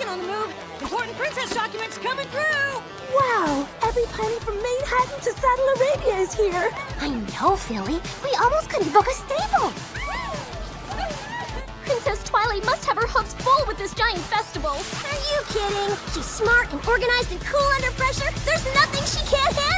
Dragon on the move. Important princess documents coming through. Wow, every pony from Manhattan to Saddle Arabia is here. I know, Philly. We almost couldn't book a stable. Princess Twilight must have her hooves full with this giant festival. Are you kidding? She's smart and organized and cool under pressure. There's nothing she can't handle.